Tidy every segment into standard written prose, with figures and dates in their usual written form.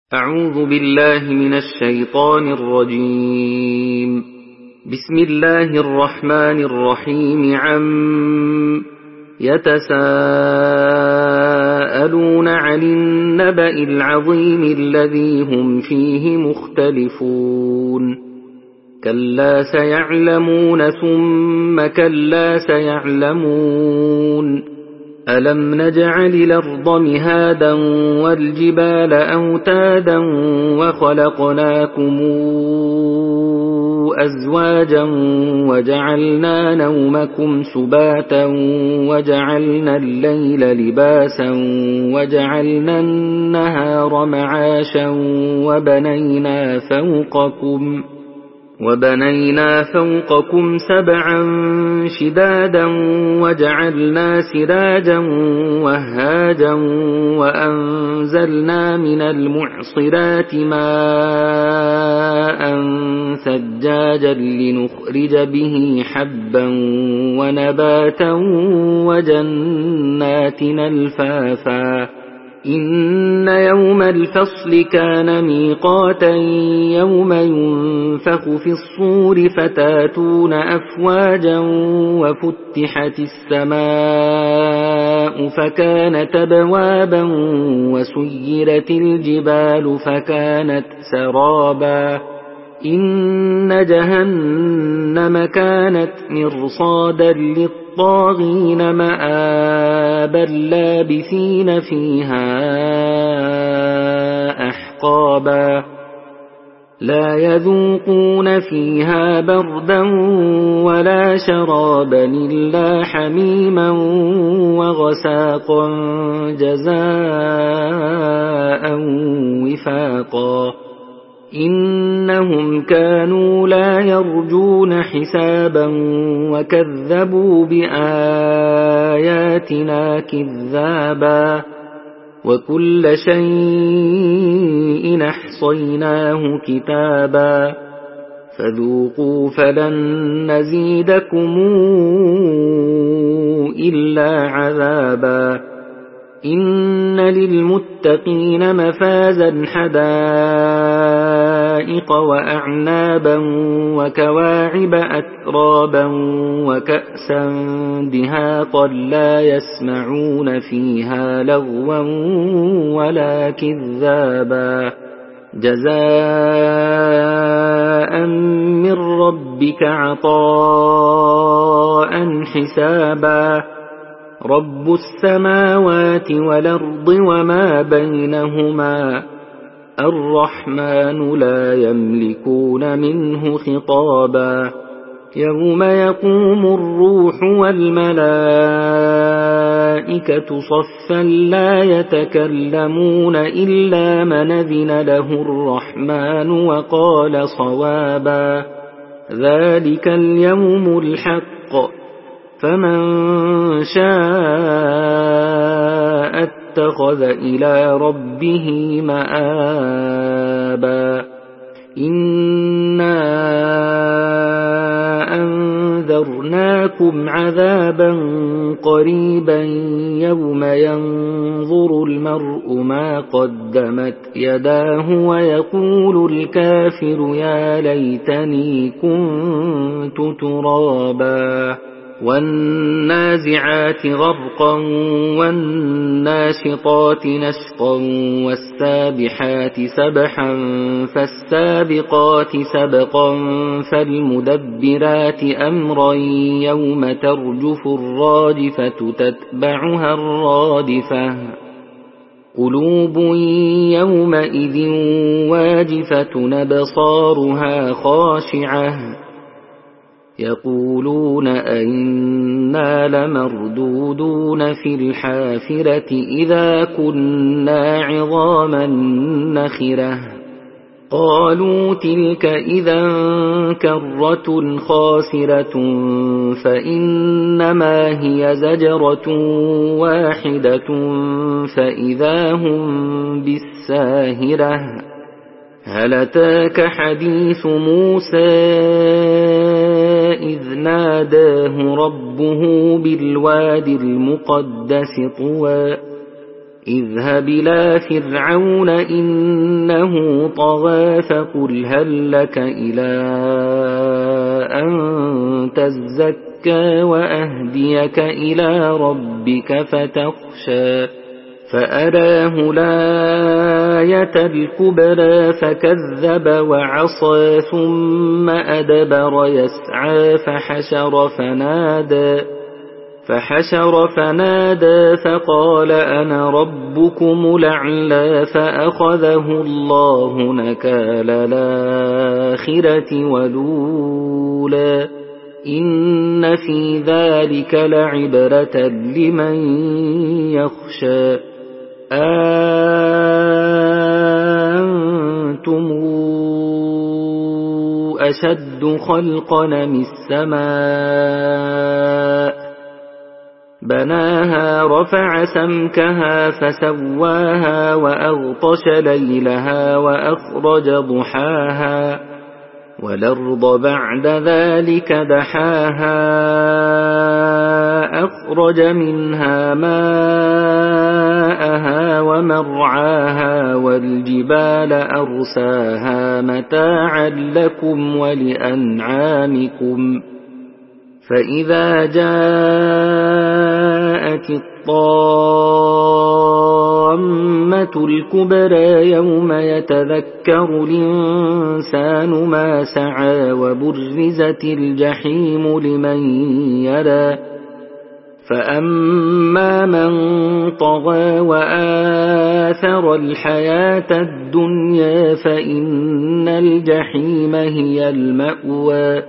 أعوذ بالله من الشيطان الرجيم. بسم الله الرحمن الرحيم. يتساءلون عن النبأ العظيم الذي هم فيه مختلفون. كلا سيعلمون ثم كلا سيعلمون. ألم نجعل الأرض مهادا والجبال أوتادا وخلقناكم أزواجا وجعلنا نومكم سباتا وجعلنا الليل لباسا وجعلنا النهار معاشا وبنينا فوقكم سبعا شدادا وجعلنا سراجا وهاجا وأنزلنا من المعصرات ماء ثجاجا لنخرج به حبا ونباتا وجنات ألفافا. إن يوم الفصل كان ميقاتا يوم ينفخ في الصور فتاتون أفواجا وفتحت السماء فكانت أبوابا وسيرت الجبال فكانت سرابا. إن جهنم كانت مرصادا للطاغين مآبا لابثين فيها أحقابا. لا يذوقون فيها بردا ولا شرابا إلا حميما وغساقا جزاء وفاقا. إنهم كانوا لا يرجون حسابا وكذبوا بآياتنا كذابا. وكل شيء أحصيناه كتابا. فذوقوا فلن نزيدكم إلا عذابا. إن للمتقين مفازا حدائق وأعنابا وكواعب أترابا وكأسا دهاقا لا يسمعون فيها لغوا ولا كذابا. جزاء من ربك عطاء حسابا. رب السماوات والأرض وما بينهما الرحمن لا يملكون منه خطابا. يوم يقوم الروح والملائكة صفا لا يتكلمون إلا من أذن له الرحمن وقال صوابا. ذلك اليوم الحق فمن شاء اتخذ إلى ربه مآبا. إنا أنذرناكم عذابا قريبا يوم ينظر المرء ما قدمت يداه ويقول الكافر يا ليتني كنت ترابا. والنازعات غرقا والناشطات نشطا والسابحات سبحا فالسابقات سبقا فالمدبرات أمرا يوم ترجف الراجفة تتبعها الرادفة. قلوب يومئذ واجفة أبصارها خاشعة يقولون أئنا لمردودون في الحافرة إذا كنا عظاما نخرة. قالوا تلك إذا كرة خاسرة فإنما هي زجرة واحدة فإذا هم بالساهرة. هل أتاك حديث موسى إذ ناداه ربه بالوادي المقدس طوى اذهب إلى فرعون إنه طغى فقل هل لك إلى أن تزكى وأهديك إلى ربك فتخشى فأراه الآية الكبرى فكذب وعصى ثم أدبر يسعى فحشر فنادى فقال أنا ربكم الأعلى فأخذه الله نكال الآخرة والأولى إن في ذلك لعبرة لمن يخشى أنتم أشد خلقا من السماء بناها رفع سمكها فسواها وأغطش ليلها وأخرج ضحاها والأرض بعد ذلك دحاها أخرج منها ماءها ومرعاها والجبال أرساها متاعا لكم ولأنعامكم فإذا جاءت الطامة الكبرى يوم يتذكر الإنسان ما سعى وبرزت الجحيم لمن يرى فأما من طغى وآثر الحياة الدنيا فإن الجحيم هي المأوى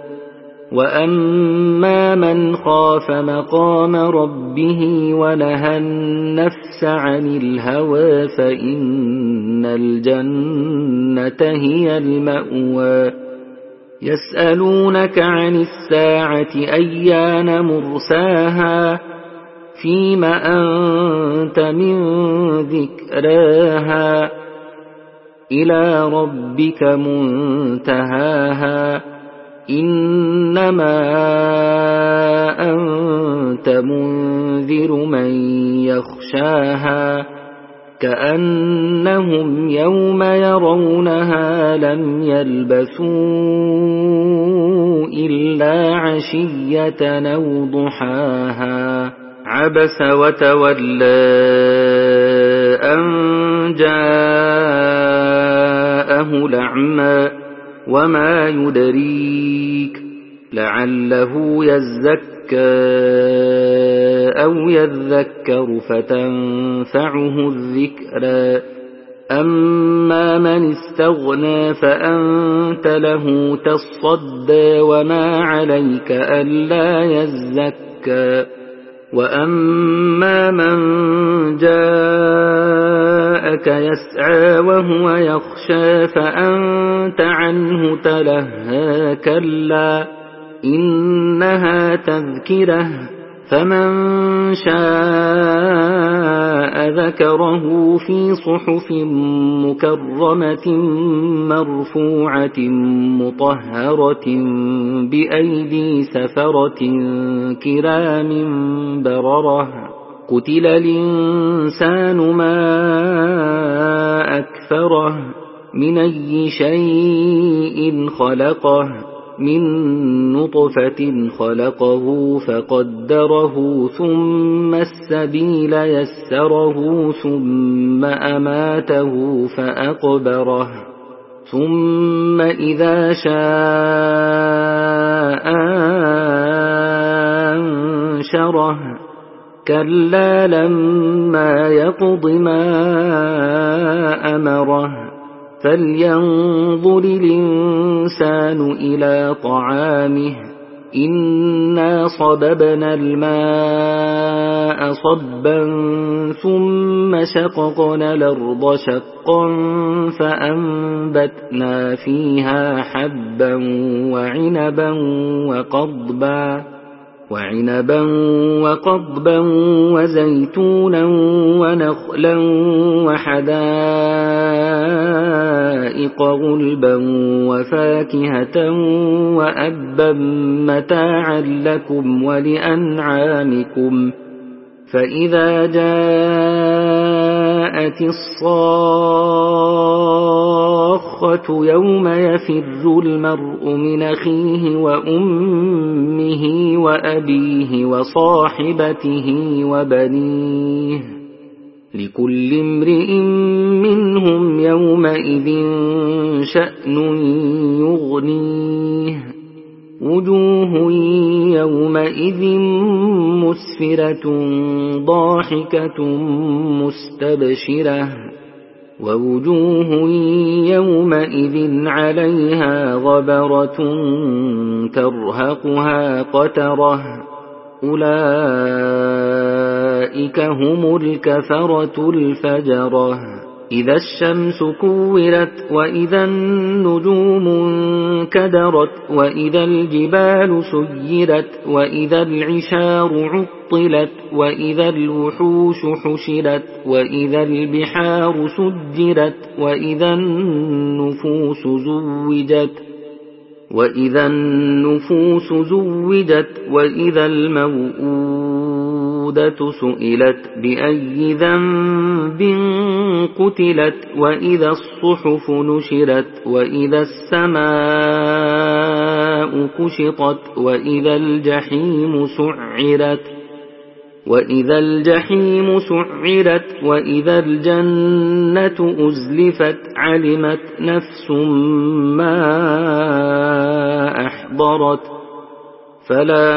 وأما من خاف مقام ربه ونهى النفس عن الهوى فإن الجنة هي المأوى يسألونك عن الساعة أيان مرساها فيم أنت من ذكراها إلى ربك منتهاها إنما أنت منذر من يخشاها كأنهم يوم يرونها لم يلبثوا إلا عشية أو ضحاها عبس وتولى أن جاءه الأعمى وما يدريك لعله يزكى أو يذكر فتنفعه الذكرى أما من استغنى فأنت له تصدى وما عليك ألا يزكى وأما من جاءك يسعى وهو يخشى فأنت عنه تلهى كلا إنها تذكرة فمن شاء ذكره في صحف مكرمة مرفوعة مطهرة بأيدي سفرة كرام بررة قتل الإنسان ما أكفره من أي شيء خلقه من نطفة خلقه فقدره ثم السبيل يسره ثم أماته فأقبره ثم إذا شاء أنشره كلا لما يقض ما أمره فلينظر الإنسان إلى طعامه إنا صببنا الماء صبا ثم شققنا الأرض شقا فأنبتنا فيها حبا وعنبا وقضبا وزيتونا ونخلا وحدائق غلبا وفاكهة وأبا متاعا لكم ولأنعامكم فإذا جاءت جاءت الصاخة يوم يفر المرء من أخيه وأمه وأبيه وصاحبته وبنيه لكل امرئ منهم يومئذ شأن يغنيه وجوه يومئذ مسفرة ضاحكة مستبشرة ووجوه يومئذ عليها غبرة ترهقها قترة أولئك هم الكفرة الفجرة إذا الشمس كورت وإذا النجوم انكدرت وإذا الجبال سيرت وإذا العشار عطلت وإذا الوحوش حشرت وإذا البحار سجرت وإذا النفوس زوجت وإذا الموءودة سئلت بأي ذنب قتلت وإذا الصحف نشرت وإذا السماء كشطت وإذا الجحيم سعرت وإذا الجنة أزلفت علمت نفس ما أحضرت فلا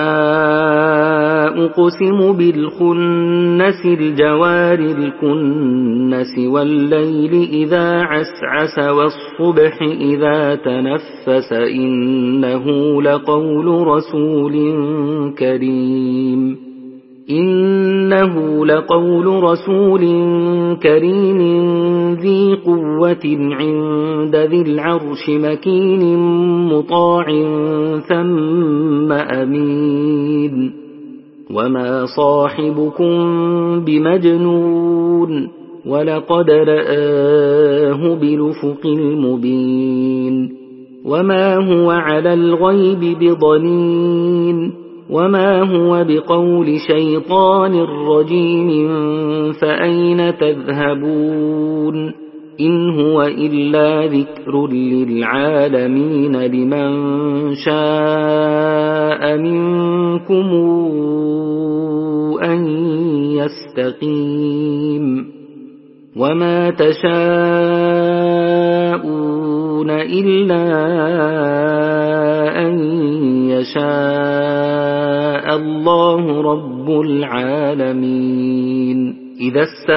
أقسم بالخنس الجوار الكنس والليل إذا عسعس والصبح إذا تنفس إنه لقول رسول كريم ذي قوة عند ذي العرش مكين مطاع ثم أمين وما صاحبكم بمجنون ولقد رآه بالأفق المبين وما هو على الغيب بضنين وما هو بقول شيطان رجيم فأين تذهبون إن هو إلا ذكر للعالمين لمن شاء منكم أن يستقيم وما تشاءون إلا أن يشاء الله رب العالمين إذا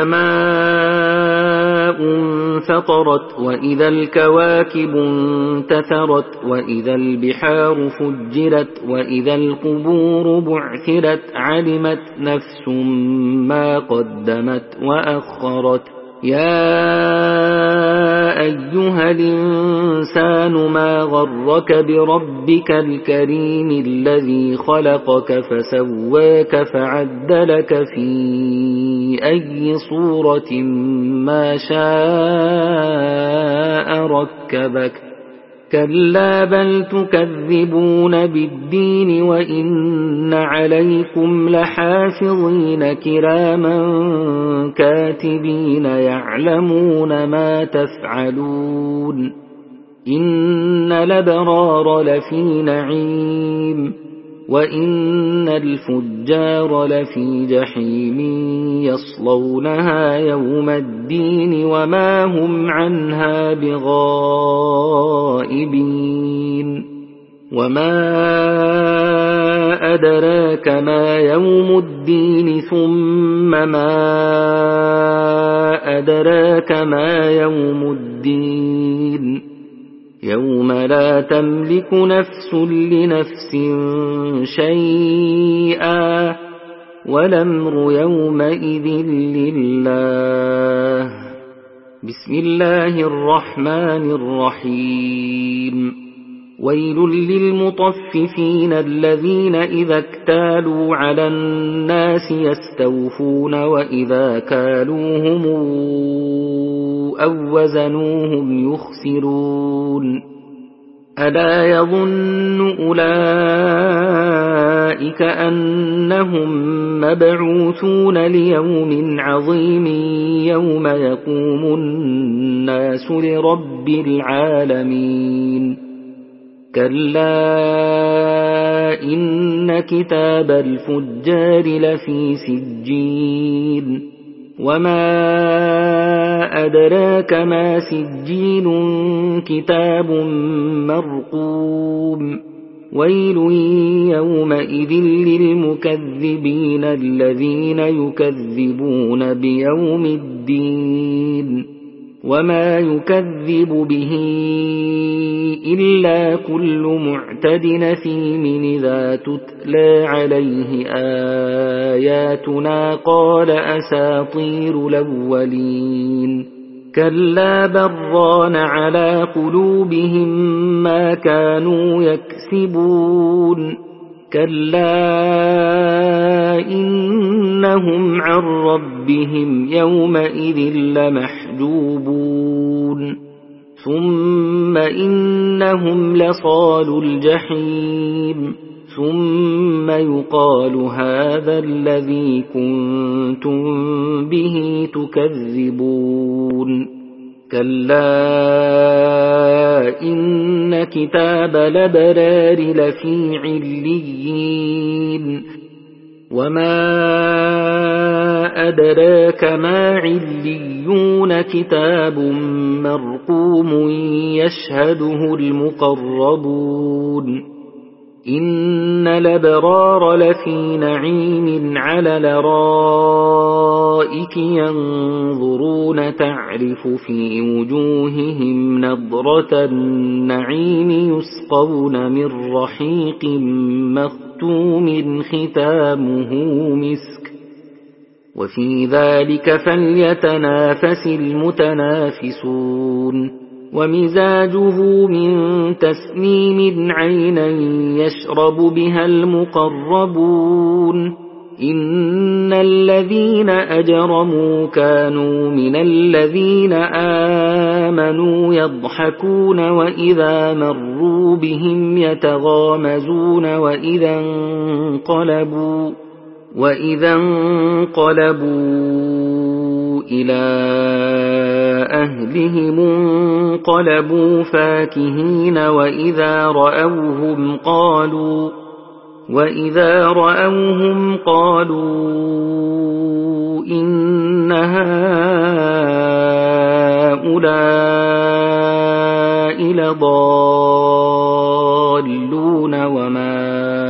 السماء انفطرت وإذا الكواكب انتثرت وإذا البحار فجرت وإذا القبور بعثرت علمت نفس ما قدمت وأخرت يا أيها الإنسان ما غرك بربك الكريم الذي خلقك فسواك فعدلك في أي صورة ما شاء ركبك كلا بل تكذبون بالدين وإن عليكم لحافظين كراما كاتبين يعلمون ما تفعلون إن الأبرار لفي نعيم وإن الفجار لفي جحيم يصلونها يوم الدين وما هم عنها بغائبين وما أدراك ما يوم الدين ثم ما أدراك ما يوم الدين يوم لا تملك نفس لنفس شيئا والأمر يومئذ لله بسم الله الرحمن الرحيم ويل للمطففين الذين إذا اكتالوا على الناس يستوفون وإذا كالوهم أو وزنوهم يخسرون ألا يظن أولئك أنهم مبعوثون ليوم عظيم يوم يقوم الناس لرب العالمين كلا إن كتاب الفجار لفي سجين وما أدراك ما سجين كتاب مرقوم ويل يومئذ للمكذبين الذين يكذبون بيوم الدين وما يكذب به إلا كل معتد نثيم إذا تتلى عليه آياتنا قال أساطير الأولين كلا بران على قلوبهم ما كانوا يكسبون كلا إنهم عن ربهم يومئذ لمحجوبون ثم إنهم لصالو الجحيم ثم يقال هذا الذي كنتم به تكذبون كلا إن كتاب الأبرار لفي عليين وما أدراك ما عليون كتاب مرقوم يشهده المقربون إن الأبرار لفي نعيم على الأرائك ينظرون تعرف في وجوههم نضرة النعيم يسقون من رحيق مختوم ختامه مسك وفي ذلك فليتنافس المتنافسون ومزاجه من تسنيم عينا يشرب بها المقربون إن الذين أجرموا كانوا من الذين آمنوا يضحكون وإذا مروا بهم يتغامزون وإذا انقلبوا إلى أهلهم انقلبوا فاكهين وإذا رأوهم قالوا إن هؤلاء لضالون وما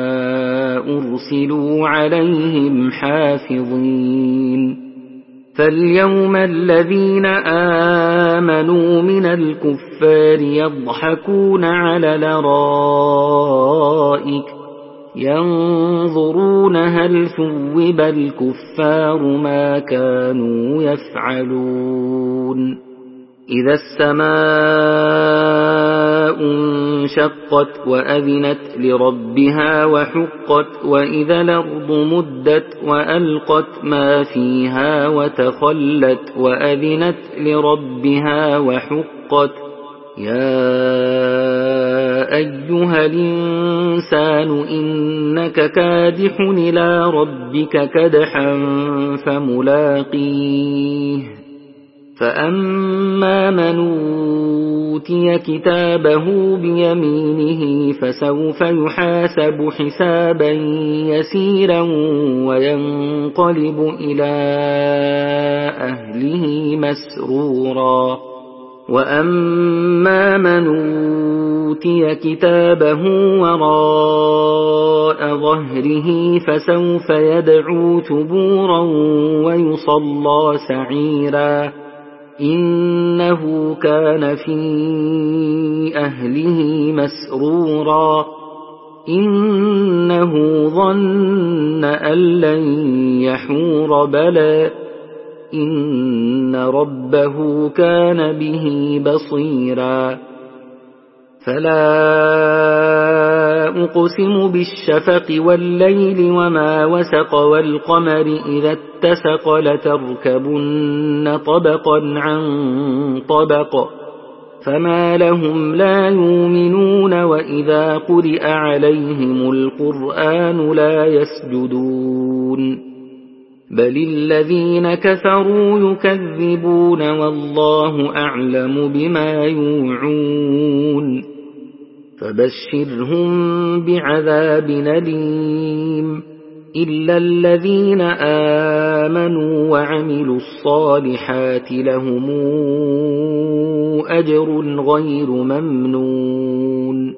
أرسلوا عليهم حافظين فاليوم الذين آمنوا من الكفار يضحكون على الأرائك ينظرون هل ثوب الكفار ما كانوا يفعلون إذا السماء انشقت وأذنت لربها وحقت وإذا الأرض مدت وألقت ما فيها وتخلت وأذنت لربها وحقت يا أيها الإنسان إنك كادح إلى ربك كدحا فملاقيه فأما من أوتي كتابه بيمينه فسوف يحاسب حسابا يسيرا وينقلب إلى أهله مسرورا وأما من أوتي كتابه وراء ظهره فسوف يدعو ثبورا ويصلى سعيرا إنه كان في أهله مسرورا إنه ظن أن لن يحور بلى إن ربه كان به بصيرا فلا أقسم بالشفق والليل وما وسق والقمر إذا اتسق لتركبن طبقا عن طبق فما لهم لا يؤمنون وإذا قرئ عليهم القرآن لا يسجدون بل الذين كفروا يكذبون والله أعلم بما يوعون فبشرهم بعذاب أليم إلا الذين آمنوا وعملوا الصالحات لهم أجر غير ممنون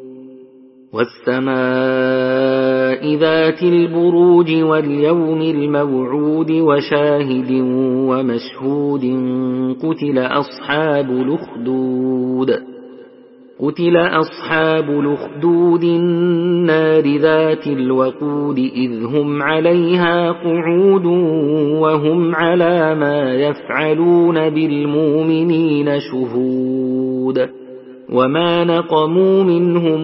والسماء ذات البروج واليوم الموعود وشاهد ومشهود قتل أصحاب الأخدود النار ذات الوقود إذ هم عليها قعود وهم على ما يفعلون بالمؤمنين شهود وما نقموا منهم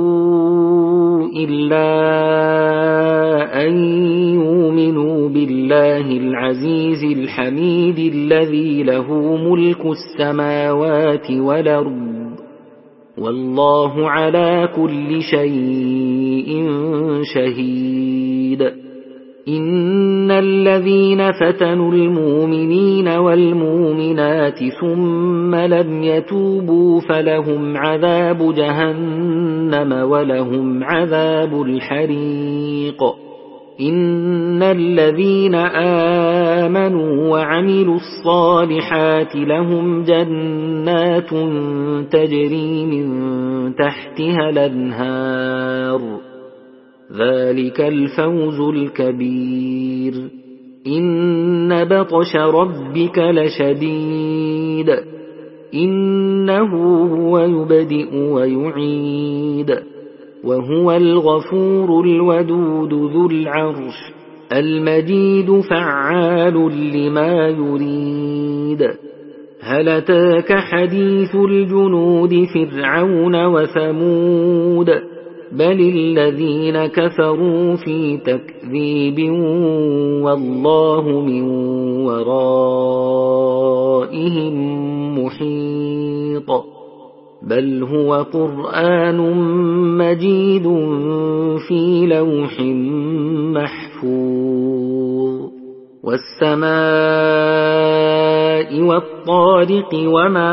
إلا أن يؤمنوا بالله العزيز الحميد الذي له ملك السماوات والأرض والله على كل شيء شهيد إن الذين فتنوا المؤمنين والمؤمنات ثم لم يتوبوا فلهم عذاب جهنم ولهم عذاب الحريق إن الذين آمنوا وعملوا الصالحات لهم جنات تجري من تحتها الأنهار ذلك الفوز الكبير إن بطش ربك لشديد إنه هو يبدئ ويعيد وهو الغفور الودود ذو العرش المجيد فعال لما يريد هل أتاك حديث الجنود فرعون وثمود بل الذين كفروا في تكذيب والله من ورائهم محيط بل هو قرآن مجيد في لوح محفوظ والسماء والطارق وما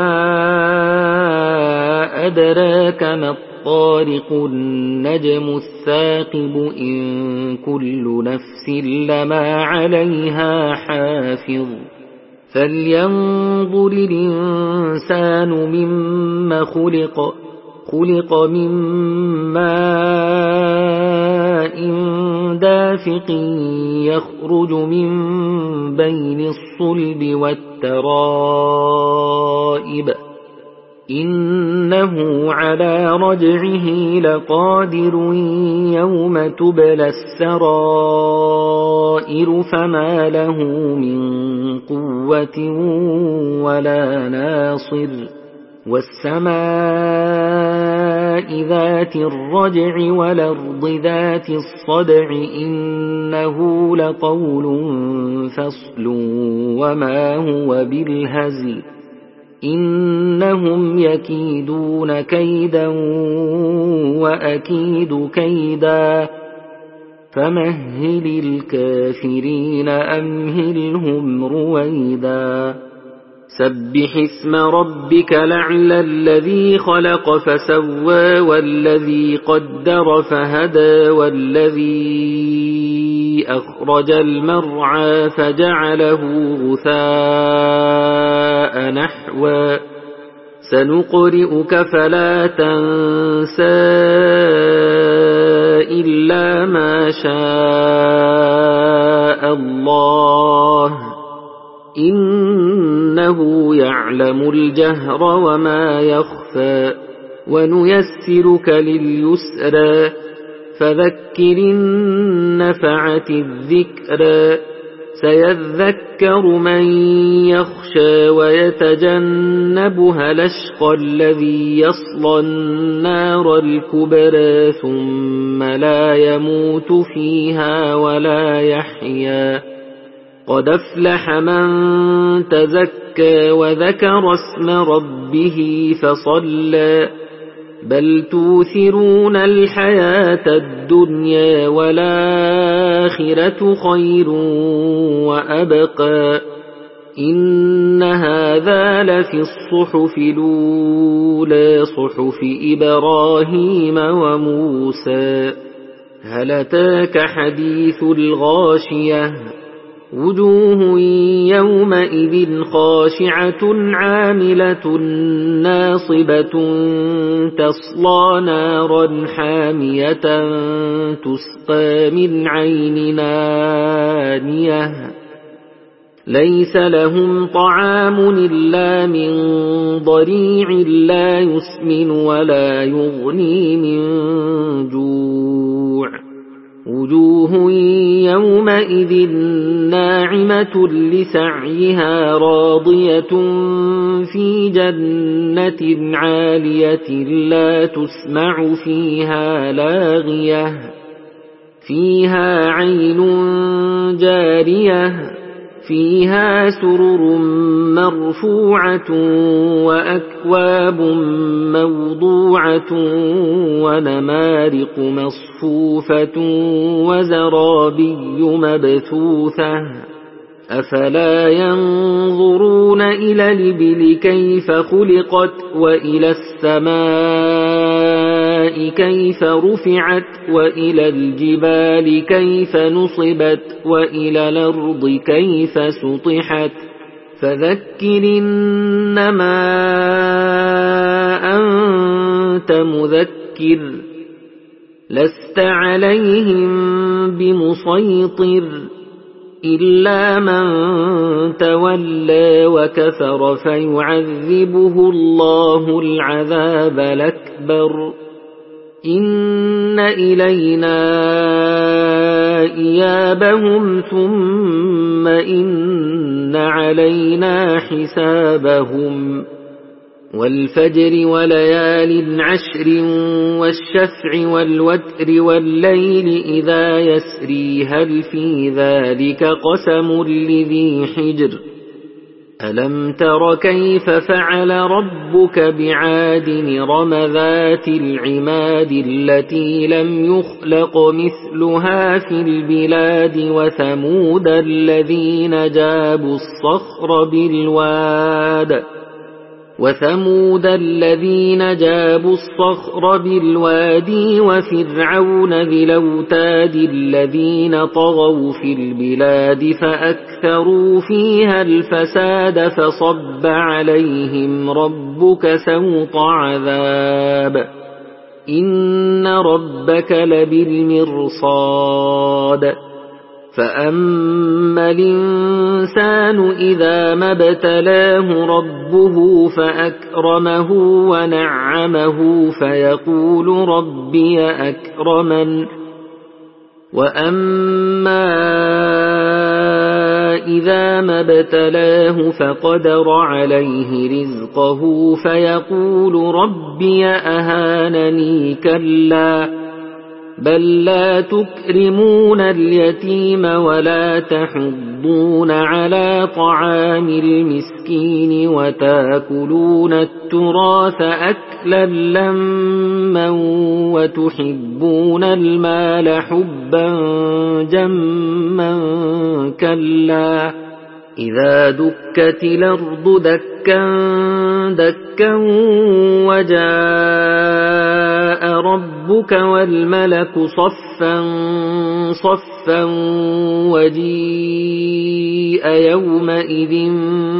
أدراك ما الطارق النجم الثاقب إن كل نفس لما عليها حافظ فلينظر الإنسان مما خلق من ماء دافق يخرج من بين الصلب والترائب إنه على رجعه لقادر يوم تبلى السرائر فما له من قوة ولا ناصر والسماء ذات الرجع والأرض ذات الصدع إنه لقول فصل وما هو بالهزل إنهم يكيدون كيدا وأكيد كيدا فمهل الكافرين أمهلهم رويدا سبح اسم ربك الأعلى الذي خلق فسوى والذي قدر فهدى والذي أخرج المرعى فجعله غثاء نحوا سنقرئك فلا تنسى إلا ما شاء الله إنه يعلم الجهر وما يخفى ونيسرك لليسرى فذكر النفعة الذكرى سيذكر من يخشى ويتجنبها الأشقى الذي يصلى النار الكبرى ثم لا يموت فيها ولا يحيا قد أفلح من تزكى وذكر اسم ربه فصلى بل توثرون الحياة الدنيا والآخرة خير وأبقى إن هذا لفي الصحف الأولى صحف إبراهيم وموسى هل أتاك حديث الغاشية وجوه يومئذ خاشعة عاملة ناصبة تصلى نارا حامية تسقى من عين آنية ليس لهم طعام إلا من ضريع لا يسمن ولا يغني من جوع وجوه يومئذ ناعمة لسعيها راضية في جنة عالية لا تسمع فيها لاغية فيها عين جارية فيها سرر مرفوعة وأكواب موضوعة ونمارق مصفوفة وزرابي مبثوثة أفلا ينظرون إلى الإبل كيف خلقت وإلى السماء كيف رفعت وإلى الجبال كيف نصبت وإلى الأرض كيف سطحت فذكر إنما أنت مذكر لست عليهم بمسيطر إلا من تولى وكفر فيعذبه الله العذاب الأكبر إن إلينا إيابهم ثم إن علينا حسابهم والفجر وليال عشر والشفع والوتر والليل إذا يسري هل في ذلك قسم لذي حجر ألم تر كيف فعل ربك بعاد إرم ذات العماد التي لم يخلق مثلها في البلاد وثمود الذين جابوا الصخر بالوادي وفرعون ذي الأوتاد الذين طغوا في البلاد فأكثروا فيها الفساد فصب عليهم ربك سوط عذاب إن ربك لبالمرصاد فأما الإنسان إذا ما ابتلاه ربه فأكرمه ونعمه فيقول ربي أكرمن وأما إذا ما ابتلاه فقدر عليه رزقه فيقول ربي أهانني كلا بل لا تكرمون اليتيم ولا تحضون على طعام المسكين وتاكلون التراث أكلا لما وتحبون المال حبا جما كلا إذا دكت الأرض دكا دكا وجاء ربك والملك صفا صفا وجيء يومئذ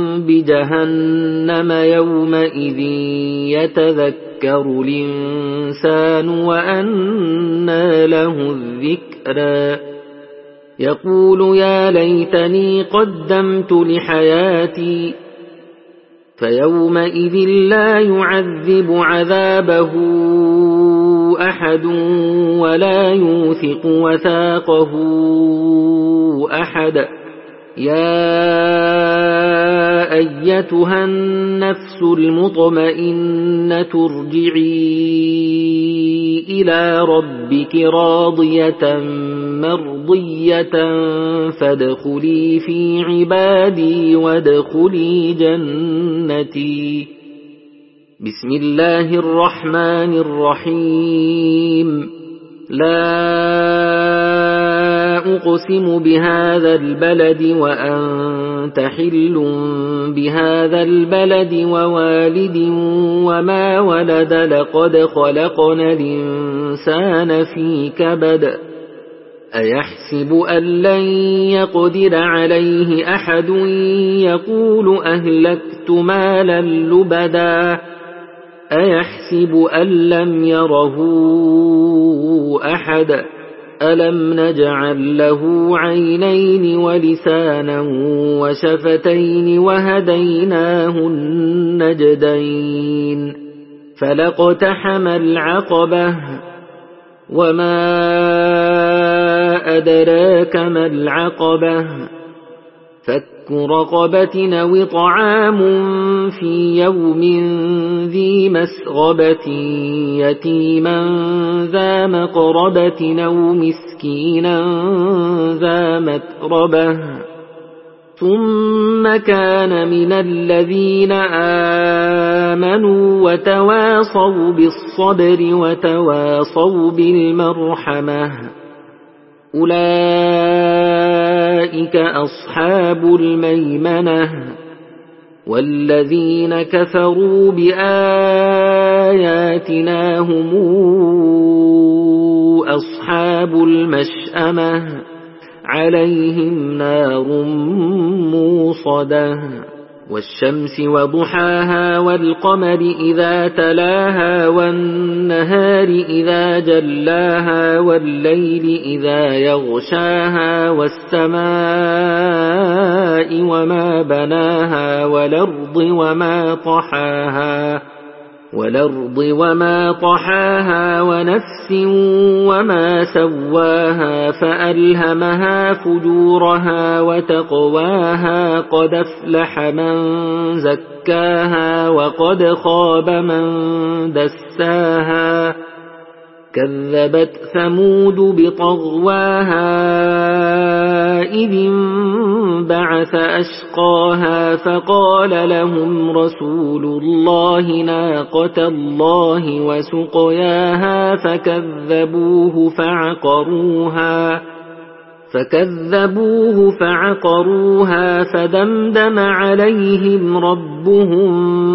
بجهنم يومئذ يتذكر الإنسان وأنى له الذكرى يقول يا ليتني قدمت لحياتي فيومئذ لا يعذب عذابه أحد ولا يوثق وثاقه أحد يا أيتها النفس المطمئنة ارجعي إلى ربك راضية مرضية فادخلي في عبادي وادخلي جنتي. بسم الله الرحمن الرحيم. لا أقسم بهذا البلد وأنت حل بهذا البلد ووالد وما ولد لقد خلقنا الإنسان في كبد أيحسب أن لن يقدر عليه أحد يقول أهلكت مالا لبدا أيحسب أن لم يره أحد ألم نجعل له عينين ولسانا وشفتين وهديناه النجدين فلاقتحم العقبة وما أدراك ما العقبة فك رقبة أو طعام في يوم ذي مسغبة يتيما ذا مقربة أو مسكينا ذا متربة ثم كان من الذين آمنوا وتواصوا بالصبر وتواصوا بالمرحمة أولئك أصحاب الميمنة والذين كفروا بآياتنا هم أصحاب المشأمة عليهم نار موصدة والشمس وضحاها والقمر إذا تلاها والنهار إذا جلاها والليل إذا يغشاها والسماء وما بناها والأرض وما طحاها ونفس وما سواها فألهمها فجورها وتقواها قد أفلح من زكاها وقد خاب من دساها كذبت ثمود بطغواها إذ انبعث أشقاها فقال لهم رسول الله ناقة الله وسقياها فكذبوه فعقروها فدمدم عليهم ربهم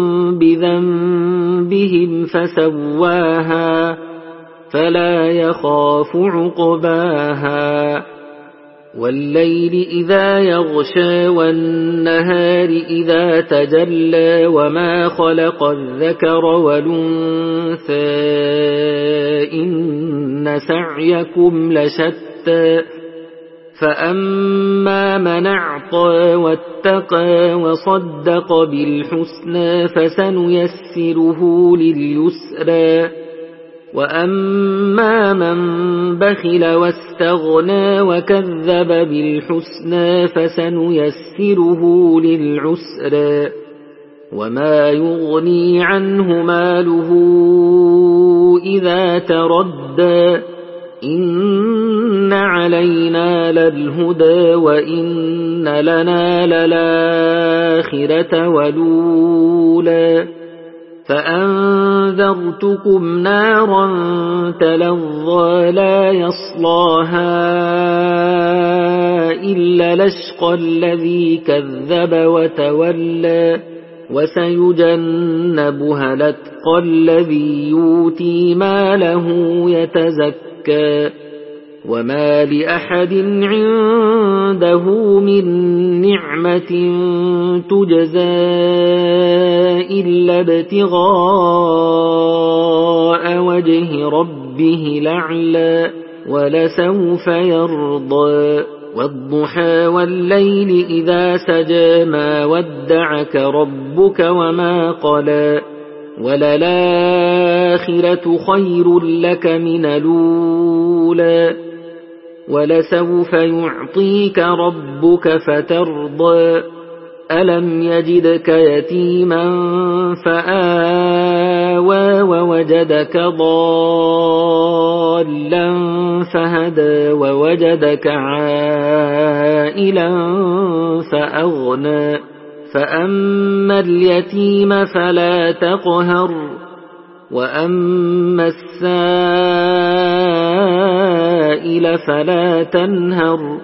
بذنبهم فسواها فلا يخاف عقباها والليل إذا يغشى والنهار إذا تجلى وما خلق الذكر والأنثى إن سعيكم لشتى فأما من أعطى واتقى وصدق بالحسنى فسنيسره لليسرى وأما من بخل واستغنى وكذب بالحسنى فسنيسره للعسرى وما يغني عنه ماله إذا تردى إن علينا للهدى وإن لنا للآخرة والأولى فأنذرتكم نارا تلظى لا يصلاها إلا الأشقى الذي كذب وتولى وسيجنبها الأتقى الذي يؤتي ماله يتزكى وما لأحد عنده من نعمة تجزى إلا ابتغاء وجه ربه الأعلى ولسوف يرضى والضحى والليل إذا سجى ما ودعك ربك وما قلى وللآخرة خير لك من الأولى ولسوف يعطيك ربك فترضى ألم يجدك يتيما فآوى ووجدك ضالا فهدى ووجدك عائلا فأغنى فأما اليتيم فلا تقهر وأما السائل فلا تنهر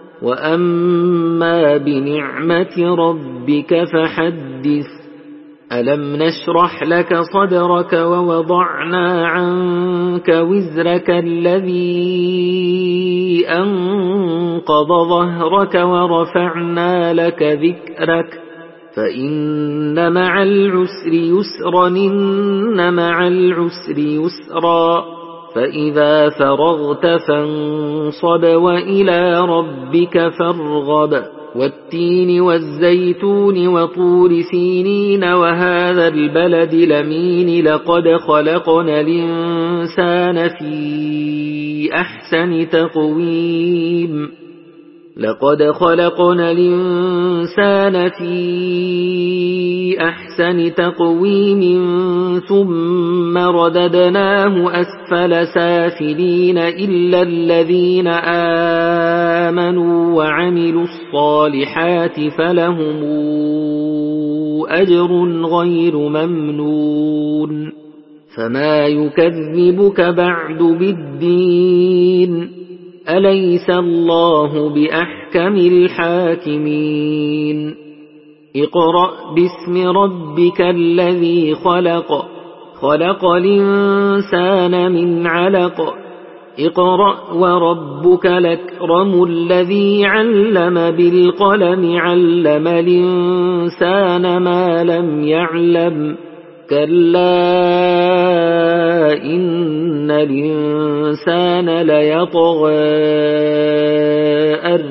وأما بنعمة ربك فحدث ألم نشرح لك صدرك ووضعنا عنك وزرك الذي أنقض ظهرك ورفعنا لك ذكرك فإن مع العسر يسرا إن مع العسر يسرا فإذا فرغت فانصب وإلى ربك فارغب والتين والزيتون وطور سينين وهذا البلد الأمين لقد خلقنا الإنسان في أحسن تقويم لقد خلقنا الإنسان في أحسن تقويم ثم رددناه أسفل سافلين إلا الذين آمنوا وعملوا الصالحات فلهم أجر غير ممنون فما يكذبك بعد بالدين أليس الله بأحكم الحاكمين اقرأ باسم ربك الذي خلق خلق الإنسان من علق اقرأ وربك الأكرم الذي علم بالقلم علم الإنسان ما لم يعلم كلا إن الإنسان ليطغى أن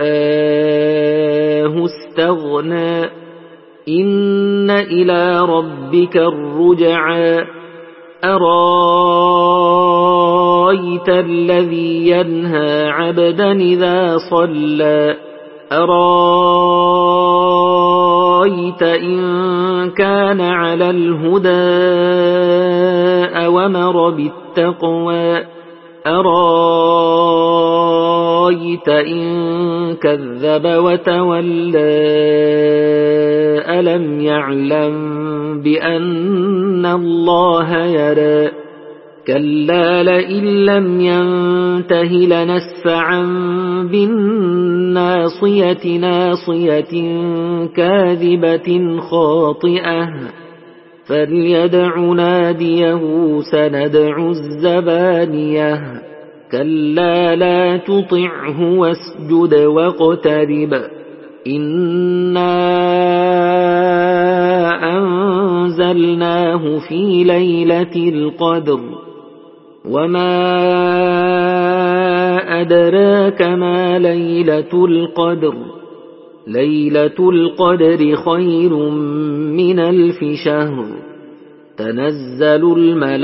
رآه استغنى إن إلى ربك الرجعى أرايت الذي ينهى عبدا إذا صلى أرايت إن كان على الهدى أوامر بالتقوى أرايت إن كذب وتولى ألم يعلم بأن الله يرى كلا لئن لم ينته لنسفعا بالناصية ناصية كاذبة خاطئة فليدع ناديه سندع الزبانية كلا لا تطعه واسجد واقترب إنا أنزلناه في ليلة القدر وما أدراك ما ليلة القدر ليلة القدر خير من 1000 شهر تنزل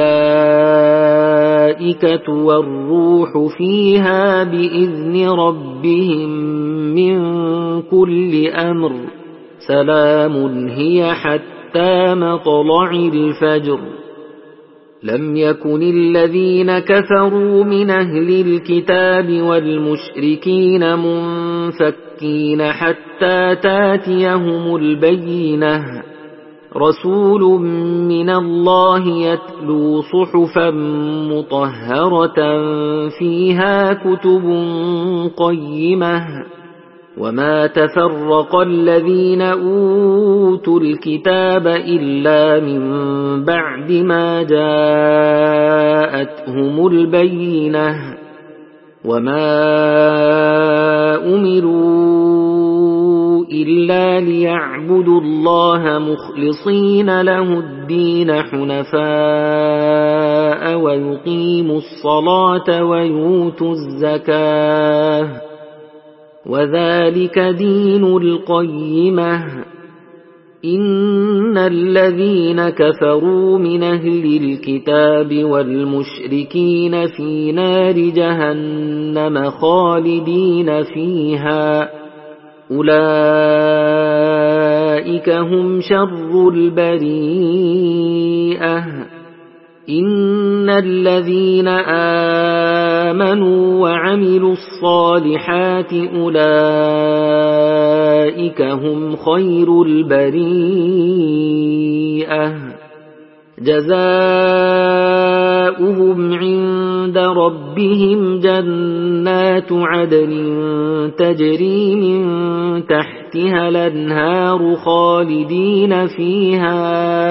الملائكة والروح فيها بإذن ربهم من كل أمر سلام هي حتى مطلع الفجر لم يكن الذين كفروا من أهل الكتاب والمشركين منفكين حتى تاتيهم البينة رسول من الله يتلو صحفا مطهرة فيها كتب قيمة وما تفرق الذين أوتوا الكتاب إلا من بعد ما جاءتهم البينة وما أمروا إلا ليعبدوا الله مخلصين له الدين حنفاء ويقيموا الصلاة ويؤتوا الزكاة وذلك دين القيمة إن الذين كفروا من أهل الكتاب والمشركين في نار جهنم خالدين فيها أولئك أولئك هم شر البريئة إن الذين آمنوا وعملوا الصالحات أولئك هم خير البريئة جزاؤهم عند ربهم جنات عدن تجري من تحتها الأنهار خالدين فيها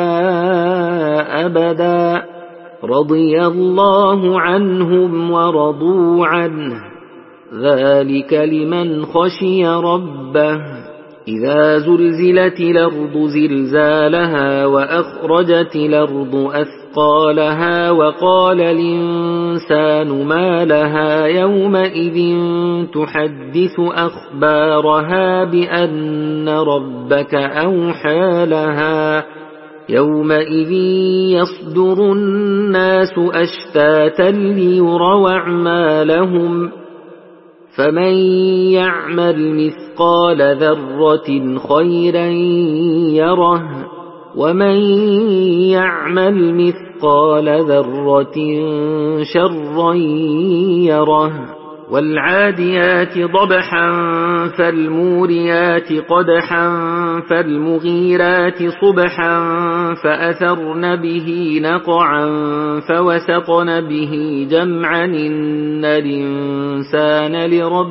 أبدا رضي الله عنهم ورضوا عنه ذلك لمن خشي ربه إذا زلزلت الأرض زلزالها وأخرجت الأرض أثقالها وقال الإنسان ما لها يومئذ تحدث أخبارها بأن ربك أوحى لها يومئذ يصدر الناس أشتاتا ليروا أعمالهم فمن يعمل مثقال ذرة خيرا يره ومن يعمل مثقال ذرة شرا يره والعاديات ضبحا فالموريات قدحا فالمغيرات صبحا فأثرن به نقعا فوسطن به جمعا إن الإنسان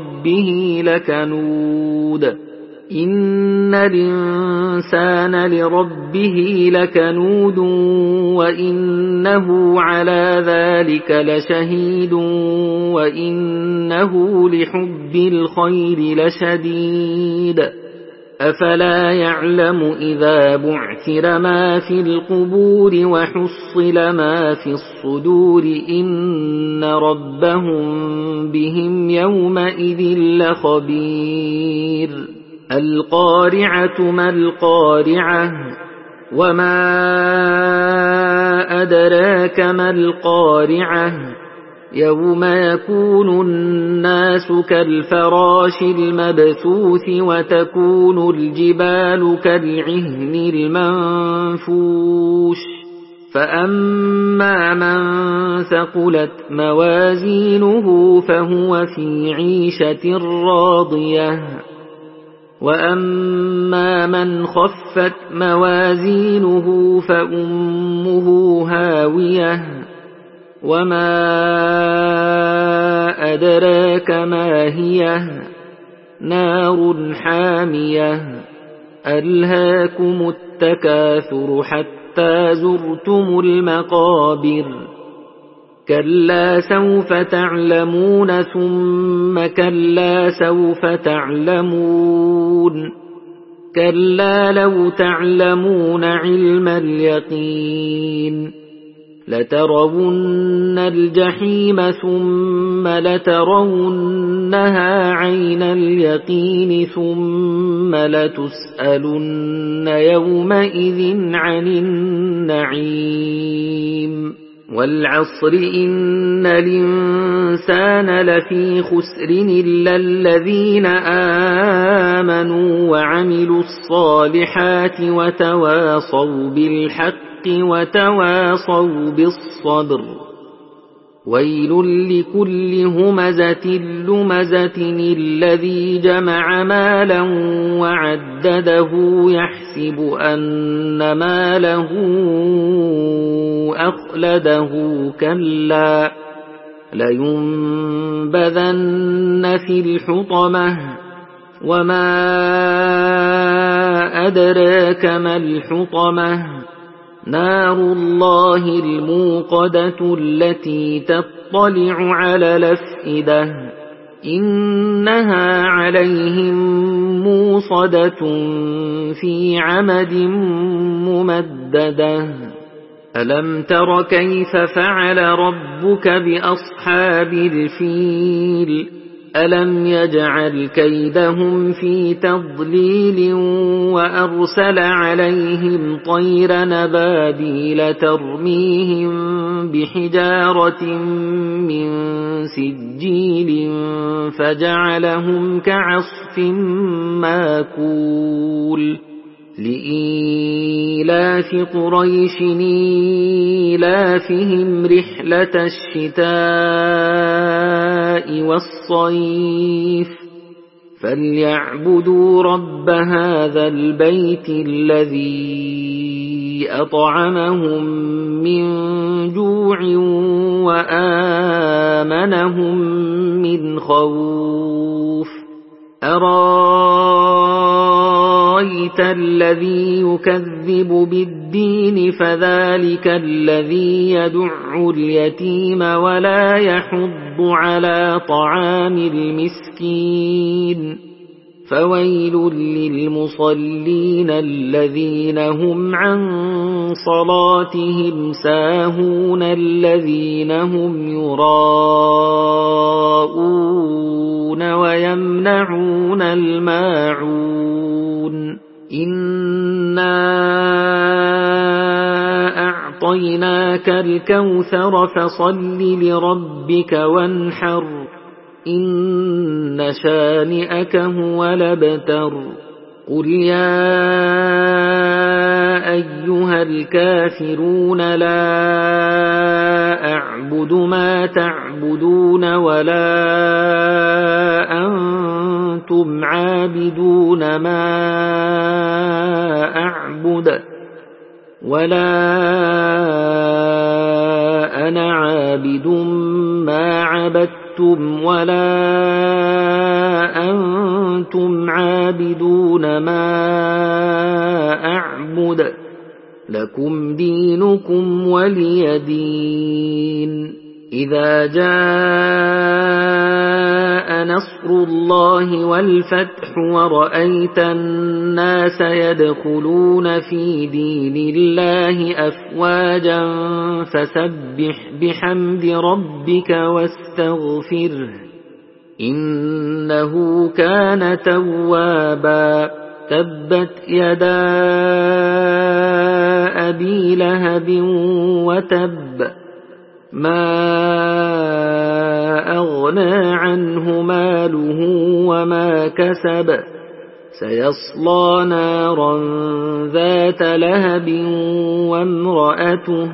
لربه لكنود وإنه على ذلك لشهيد وإنه لحب الخير لشديد أفلا يعلم إذا بعثر ما في القبور وحصل ما في الصدور إن ربهم بهم يومئذ لخبير القارعة ما القارعة وما أدراك ما القارعة يوم يكون الناس كالفراش المبثوث وتكون الجبال كالعهن المنفوش فأما من ثقلت موازينه فهو في عيشة راضية وأما من خفت موازينه فأمه هاوية وما أدراك ما هي نار حامية ألهاكم التكاثر حتى زرتم المقابر كلا سوف تعلمون ثم كلا سوف تعلمون كلا لو تعلمون علم اليقين لترون الجحيم ثم لترونها عين اليقين ثم لتسألن يومئذ عن النعيم والعصر إن الإنسان لفي خسر إلا الذين آمنوا وعملوا الصالحات وتواصوا بالحق وتواصوا بالصبر ويل لكل همزة لمزة الذي جمع مالا وعدده يحسب أن ماله أخلده كلا لينبذن في الحطمة وما أدراك ما الحطمة نار الله الموقدة التي تطلع على الأفئدة إنها عليهم موصدة في عمد ممددة ألم تر كيف فعل ربك بأصحاب الفيل ألم يجعل كيدهم في تضليل وأرسل عليهم طير نبابيل ترميهم بحجارة من سجيل فجعلهم كعصف ماكول لإيلاف قريش إيلافهم رحلة الشتاء والصيف فليعبدوا رب هذا البيت الذي أطعمهم من جوع وآمنهم من خوف أرأيت الذي يكذب بالدين فذلك الذي يدع اليتيم ولا يحض على طعام المسكين فويل للمصلين الذين هم عن صلاتهم ساهون الذين هم يراءون ويمنعون الماعون إنا أعطيناك الكوثر فصل لربك وانحر إن شانئك هو الأبتر قل يا أيها الكافرون لا أعبد ما تعبدون ولا أنتم عابدون ما أعبد ولا أنا عابد ما عبدتم ولا أنتم عابدون ما أعبد لكم دينكم ولي دين إذا جاء نصر الله والفتح ورأيت الناس يدخلون في دين الله أفواجا فسبح بحمد ربك واستغفره إنه كان توابا تبت يدا أبي لهب وتب ما أغنى عنه ماله وما كسب سيصلى نارا ذات لهب وامرأته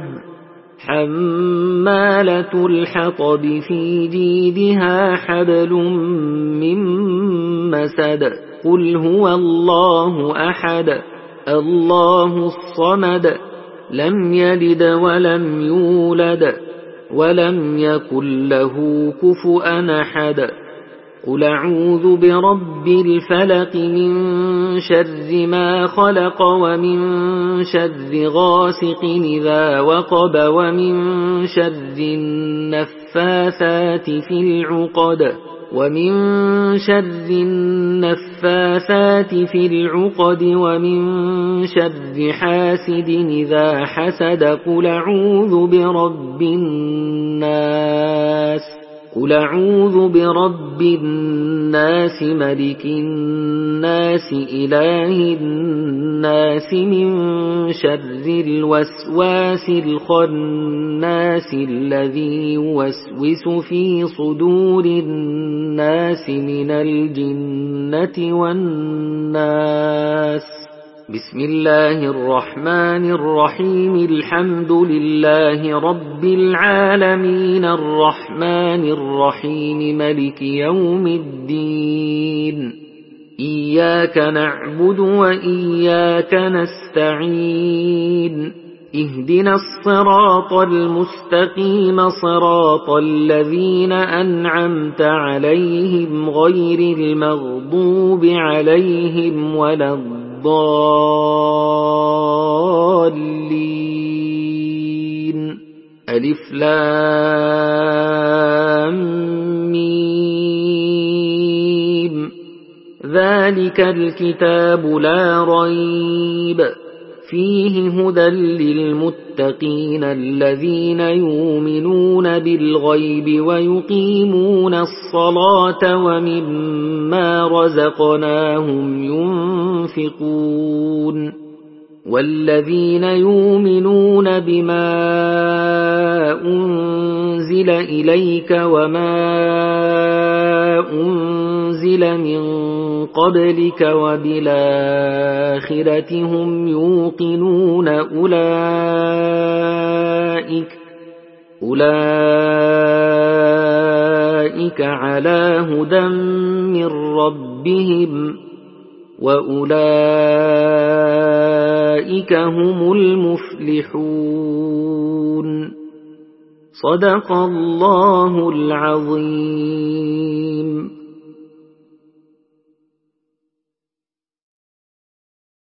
حمالة الحطب في جيدها حبل من مسد قل هو الله أحد الله الصمد لم يلد ولم يولد ولم يكن له كفؤا أحد قل أعوذ برب الفلق من شر ما خلق ومن شر غاسق إذا وقب ومن شر النفاثات في العقد ومن شر حاسد إذا حسد قل أعوذ برب الناس ملك الناس إله الناس من شر الوسواس الخناس الذي يوسوس في صدور الناس من الجنة والناس بسم الله الرحمن الرحيم الحمد لله رب العالمين الرحمن الرحيم ملك يوم الدين إياك نعبد وإياك نستعين اهدنا الصراط المستقيم صراط الذين أنعمت عليهم غير المغضوب عليهم ولا الضالين ألف لام ميم ذلك الكتاب لا ريب فيه هدى للمتقين الذين يؤمنون بالغيب ويقيمون الصلاة ومما رزقناهم ينفقون والذين يؤمنون بما أنزل أنزل إليك وما أنزل من قبلك وبالآخرة هم يوقنون أولئك على هدى من ربهم وأولئك هم المفلحون. صدق الله العظيم.